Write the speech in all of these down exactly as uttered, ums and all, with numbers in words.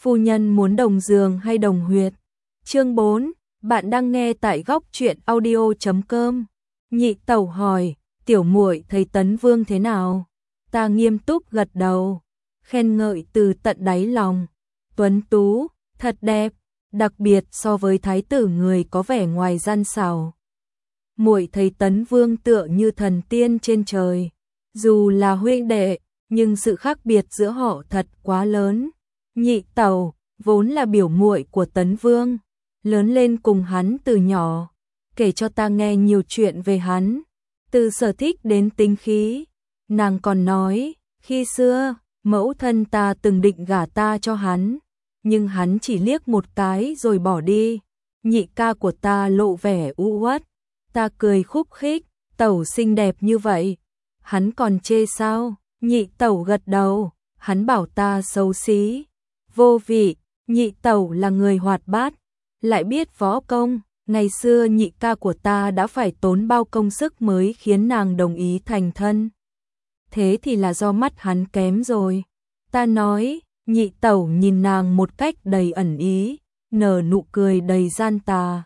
phu nhân muốn đồng giường hay đồng huyệt? Chương bốn, bạn đang nghe tại góc truyện audio chấm com. Nhị tẩu hỏi, tiểu muội thấy Tấn Vương thế nào? Ta nghiêm túc gật đầu, khen ngợi từ tận đáy lòng. Tuấn tú, thật đẹp, đặc biệt so với thái tử người có vẻ ngoài gian xảo. Muội thấy Tấn Vương tựa như thần tiên trên trời, dù là huynh đệ, nhưng sự khác biệt giữa họ thật quá lớn. Nhị tẩu vốn là biểu muội của Tấn Vương, lớn lên cùng hắn từ nhỏ, kể cho ta nghe nhiều chuyện về hắn, từ sở thích đến tính khí. Nàng còn nói, khi xưa, mẫu thân ta từng định gả ta cho hắn, nhưng hắn chỉ liếc một cái rồi bỏ đi. Nhị ca của ta lộ vẻ u uất, ta cười khúc khích, tẩu xinh đẹp như vậy, hắn còn chê sao? Nhị tẩu gật đầu, hắn bảo ta xấu xí, vô vị. Nhị tẩu là người hoạt bát, lại biết võ công, ngày xưa nhị ca của ta đã phải tốn bao công sức mới khiến nàng đồng ý thành thân. Thế thì là do mắt hắn kém rồi. Ta nói, nhị tẩu nhìn nàng một cách đầy ẩn ý, nở nụ cười đầy gian tà.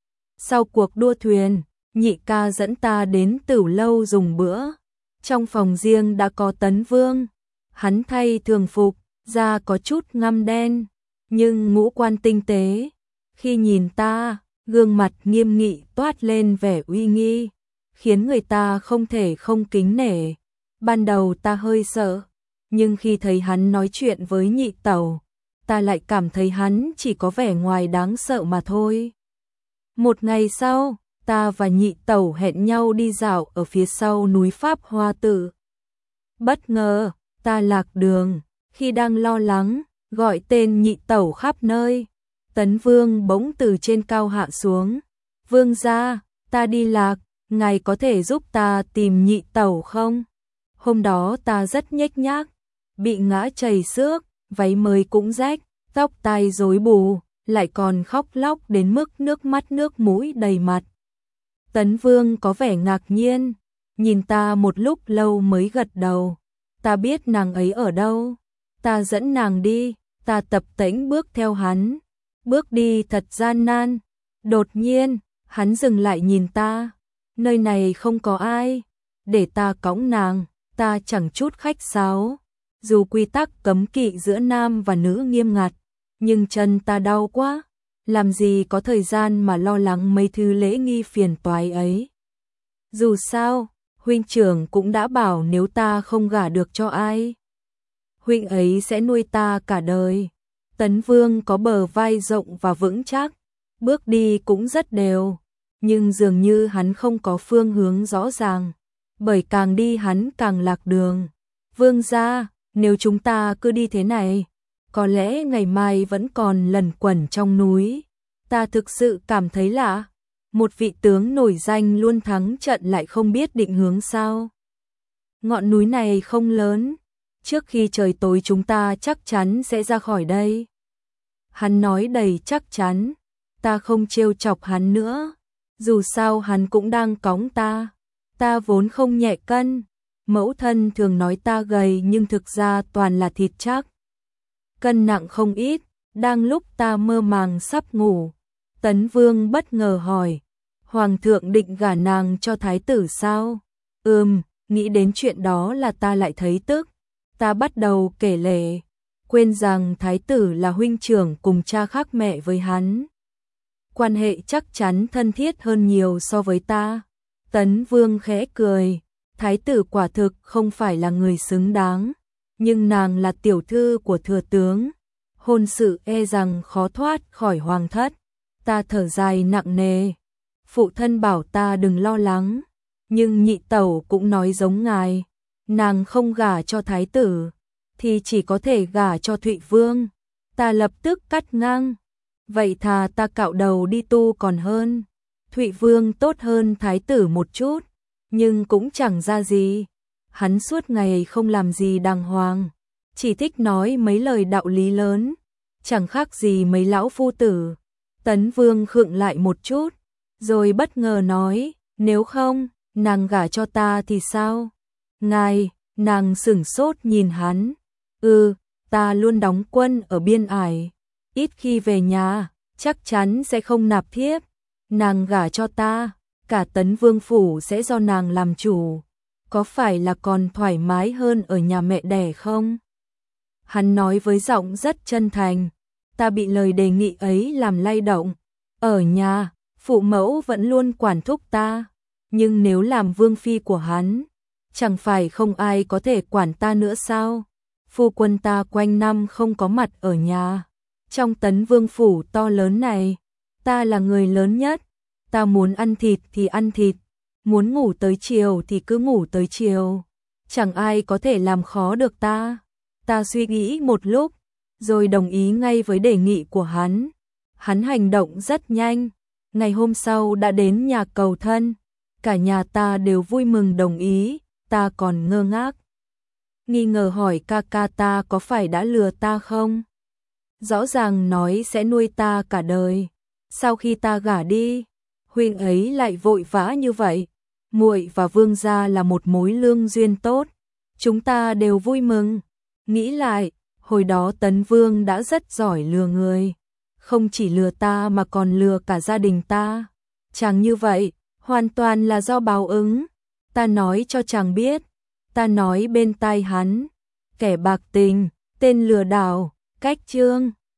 Sau cuộc đua thuyền, nhị ca dẫn ta đến Tửu lâu dùng bữa. Trong phòng riêng đã có Tấn Vương, hắn thay thường phục, da có chút ngăm đen, nhưng ngũ quan tinh tế. Khi nhìn ta, gương mặt nghiêm nghị toát lên vẻ uy nghi, khiến người ta không thể không kính nể. Ban đầu ta hơi sợ, nhưng khi thấy hắn nói chuyện với nhị tẩu, ta lại cảm thấy hắn chỉ có vẻ ngoài đáng sợ mà thôi. Một ngày sau, ta và nhị tẩu hẹn nhau đi dạo ở phía sau núi Pháp Hoa Tự. Bất ngờ, ta lạc đường, khi đang lo lắng, gọi tên nhị tẩu khắp nơi. Tấn Vương bỗng từ trên cao hạ xuống. Vương gia, ta đi lạc, ngài có thể giúp ta tìm nhị tẩu không? Hôm đó ta rất nhếch nhác, bị ngã chảy xước, váy mới cũng rách, tóc tai rối bù, lại còn khóc lóc đến mức nước mắt nước mũi đầy mặt. Tấn Vương có vẻ ngạc nhiên, nhìn ta một lúc lâu mới gật đầu. Ta biết nàng ấy ở đâu, ta dẫn nàng đi. Ta tập tễnh bước theo hắn, bước đi thật gian nan. Đột nhiên, hắn dừng lại nhìn ta, nơi này không có ai, để ta cõng nàng. Ta chẳng chút khách sáo, dù quy tắc cấm kỵ giữa nam và nữ nghiêm ngặt, nhưng chân ta đau quá, làm gì có thời gian mà lo lắng mấy thứ lễ nghi phiền toái ấy. Dù sao, huynh trưởng cũng đã bảo nếu ta không gả được cho ai, huynh ấy sẽ nuôi ta cả đời. Tấn Vương có bờ vai rộng và vững chắc, bước đi cũng rất đều, nhưng dường như hắn không có phương hướng rõ ràng, bởi càng đi hắn càng lạc đường. Vương gia, nếu chúng ta cứ đi thế này, có lẽ ngày mai vẫn còn lẩn quẩn trong núi. Ta thực sự cảm thấy lạ, một vị tướng nổi danh luôn thắng trận lại không biết định hướng sao? Ngọn núi này không lớn, trước khi trời tối chúng ta chắc chắn sẽ ra khỏi đây. Hắn nói đầy chắc chắn, ta không trêu chọc hắn nữa, dù sao hắn cũng đang cõng ta. Ta vốn không nhẹ cân, mẫu thân thường nói ta gầy nhưng thực ra toàn là thịt chắc. Cân nặng không ít, đang lúc ta mơ màng sắp ngủ, Tấn Vương bất ngờ hỏi, Hoàng thượng định gả nàng cho thái tử sao? Ừm, nghĩ đến chuyện đó là ta lại thấy tức. Ta bắt đầu kể lể, quên rằng thái tử là huynh trưởng cùng cha khác mẹ với hắn. Quan hệ chắc chắn thân thiết hơn nhiều so với ta. Tấn Vương khẽ cười, thái tử quả thực không phải là người xứng đáng, nhưng nàng là tiểu thư của thừa tướng, hôn sự e rằng khó thoát khỏi hoàng thất. Ta thở dài nặng nề, phụ thân bảo ta đừng lo lắng, nhưng nhị tẩu cũng nói giống ngài, nàng không gả cho thái tử, thì chỉ có thể gả cho Thụy Vương. Ta lập tức cắt ngang, vậy thà ta cạo đầu đi tu còn hơn. Thụy Vương tốt hơn thái tử một chút, nhưng cũng chẳng ra gì. Hắn suốt ngày không làm gì đàng hoàng, chỉ thích nói mấy lời đạo lý lớn, chẳng khác gì mấy lão phu tử. Tấn Vương khựng lại một chút, rồi bất ngờ nói, nếu không, nàng gả cho ta thì sao? Ngài, nàng sửng sốt nhìn hắn. Ừ, ta luôn đóng quân ở biên ải, ít khi về nhà, chắc chắn sẽ không nạp thiếp. Nàng gả cho ta, cả Tấn Vương phủ sẽ do nàng làm chủ, có phải là còn thoải mái hơn ở nhà mẹ đẻ không? Hắn nói với giọng rất chân thành, ta bị lời đề nghị ấy làm lay động. Ở nhà, phụ mẫu vẫn luôn quản thúc ta, nhưng nếu làm vương phi của hắn, chẳng phải không ai có thể quản ta nữa sao? Phu quân ta quanh năm không có mặt ở nhà. Trong Tấn Vương phủ to lớn này, ta là người lớn nhất. Ta muốn ăn thịt thì ăn thịt, muốn ngủ tới chiều thì cứ ngủ tới chiều. Chẳng ai có thể làm khó được ta. Ta suy nghĩ một lúc, rồi đồng ý ngay với đề nghị của hắn. Hắn hành động rất nhanh, ngày hôm sau đã đến nhà cầu thân. Cả nhà ta đều vui mừng đồng ý, ta còn ngơ ngác. Nghi ngờ hỏi ca ca ta có phải đã lừa ta không? Rõ ràng nói sẽ nuôi ta cả đời. Sau khi ta gả đi, huynh ấy lại vội vã như vậy. Muội và Vương gia là một mối lương duyên tốt, chúng ta đều vui mừng. Nghĩ lại, hồi đó Tấn Vương đã rất giỏi lừa người, không chỉ lừa ta mà còn lừa cả gia đình ta. Chàng như vậy, hoàn toàn là do báo ứng. Ta nói cho chàng biết, ta nói bên tai hắn, kẻ bạc tình, tên lừa đảo, cách chương.